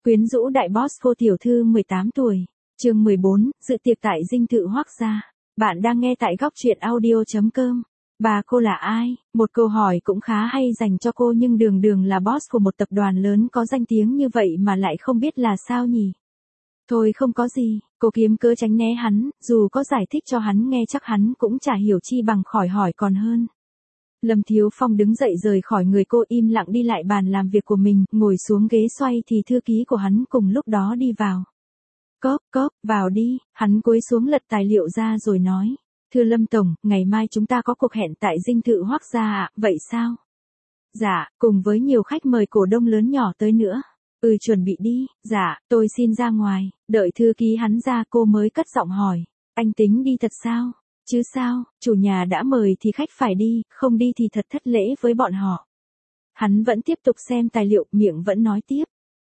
Quyến rũ đại boss cô tiểu thư 18 tuổi. Chương 14, dự tiệc tại dinh thự Hoắc gia. Bạn đang nghe tại góc truyện audio.com. Bà cô là ai? Một câu hỏi cũng khá hay dành cho cô, nhưng đường đường là boss của một tập đoàn lớn có danh tiếng như vậy mà lại không biết là sao nhỉ? Thôi không có gì, cô kiếm cớ tránh né hắn, dù có giải thích cho hắn nghe chắc hắn cũng chả hiểu chi bằng khỏi hỏi còn hơn. Lâm Thiếu Phong đứng dậy rời khỏi người cô, im lặng đi lại bàn làm việc của mình, ngồi xuống ghế xoay thì thư ký của hắn cùng lúc đó đi vào. Cốp, vào đi, hắn cúi xuống lật tài liệu ra rồi nói. Thưa Lâm Tổng, ngày mai chúng ta có cuộc hẹn tại dinh thự Hoắc gia ạ, vậy sao? Dạ, cùng với nhiều khách mời cổ đông lớn nhỏ tới nữa. Chuẩn bị đi, dạ, tôi xin ra ngoài, đợi thư ký hắn ra cô mới cất giọng hỏi. Anh tính đi thật sao? Chứ sao, chủ nhà đã mời thì khách phải đi, không đi thì thật thất lễ với bọn họ. Hắn vẫn tiếp tục xem tài liệu, miệng vẫn nói tiếp.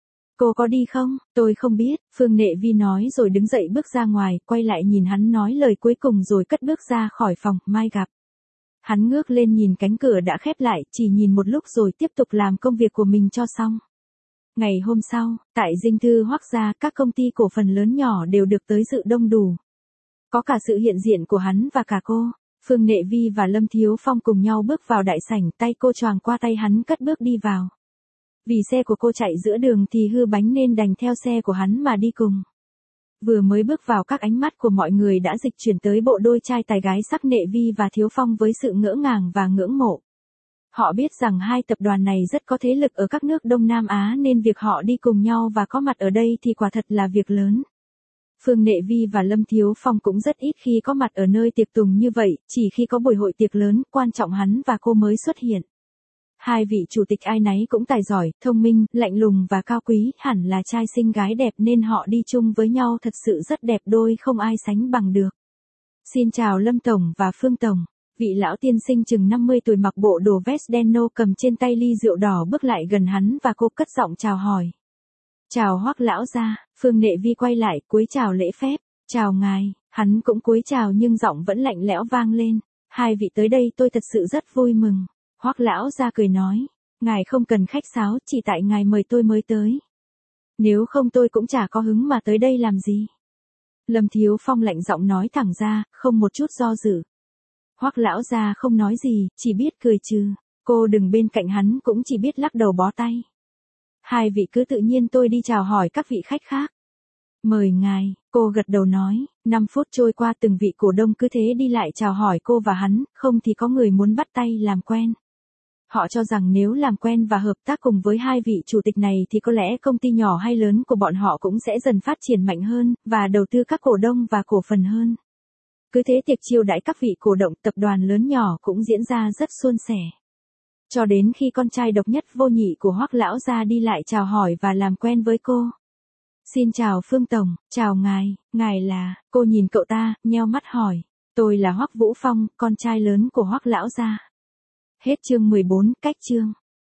Cô có đi không? Tôi không biết, Phương Nệ Vi nói rồi đứng dậy bước ra ngoài, quay lại nhìn hắn nói lời cuối cùng rồi cất bước ra khỏi phòng, mai gặp. Hắn ngước lên nhìn cánh cửa đã khép lại, chỉ nhìn một lúc rồi tiếp tục làm công việc của mình cho xong. Ngày hôm sau, tại dinh thự Hoắc gia, các công ty cổ phần lớn nhỏ đều được tới dự đông đủ. Có cả sự hiện diện của hắn và cả cô. Phương Nệ Vi và Lâm Thiếu Phong cùng nhau bước vào đại sảnh, tay cô choàng qua tay hắn cất bước đi vào. Vì xe của cô chạy giữa đường thì hư bánh nên đành theo xe của hắn mà đi cùng. Vừa mới bước vào, các ánh mắt của mọi người đã dịch chuyển tới bộ đôi trai tài gái sắc Nệ Vi và Thiếu Phong với sự ngỡ ngàng và ngưỡng mộ. Họ biết rằng hai tập đoàn này rất có thế lực ở các nước Đông Nam Á nên việc họ đi cùng nhau và có mặt ở đây thì quả thật là việc lớn. Phương Nệ Vi và Lâm Thiếu Phong cũng rất ít khi có mặt ở nơi tiệc tùng như vậy, chỉ khi có buổi hội tiệc lớn, quan trọng hắn và cô mới xuất hiện. Hai vị chủ tịch ai nấy cũng tài giỏi, thông minh, lạnh lùng và cao quý, hẳn là trai xinh gái đẹp nên họ đi chung với nhau thật sự rất đẹp đôi, không ai sánh bằng được. Xin chào Lâm Tổng và Phương Tổng. Vị lão tiên sinh chừng 50 tuổi mặc bộ đồ vest đen nâu cầm trên tay ly rượu đỏ bước lại gần hắn và cô cất giọng chào hỏi. Chào Hoắc lão gia. Phương Nệ Vi quay lại, cúi chào lễ phép. Chào ngài. Hắn cũng cúi chào nhưng giọng vẫn lạnh lẽo vang lên. Hai vị tới đây tôi thật sự rất vui mừng. Hoắc lão gia cười nói. Ngài không cần khách sáo, chỉ tại ngài mời tôi mới tới. Nếu không tôi cũng chả có hứng mà tới đây làm gì. Lâm Thiếu Phong lạnh giọng nói thẳng ra, không một chút do dự. Hoắc lão gia không nói gì, chỉ biết cười trừ. Cô đừng bên cạnh hắn cũng chỉ biết lắc đầu bó tay. Hai vị cứ tự nhiên, tôi đi chào hỏi các vị khách khác. Mời ngài, cô gật đầu nói. 5 phút trôi qua, từng vị cổ đông cứ thế đi lại chào hỏi cô và hắn, không thì có người muốn bắt tay làm quen. Họ cho rằng nếu làm quen và hợp tác cùng với hai vị chủ tịch này thì có lẽ công ty nhỏ hay lớn của bọn họ cũng sẽ dần phát triển mạnh hơn, và đầu tư các cổ đông và cổ phần hơn. Cứ thế tiệc chiêu đãi các vị cổ động tập đoàn lớn nhỏ cũng diễn ra rất suôn sẻ. Cho đến khi con trai độc nhất vô nhị của Hoắc lão gia đi lại chào hỏi và làm quen với cô. Xin chào Phương Tổng, chào ngài là, cô nhìn cậu ta, nheo mắt hỏi. Tôi là Hoắc Vũ Phong, con trai lớn của Hoắc lão gia. Hết chương 14, cách chương.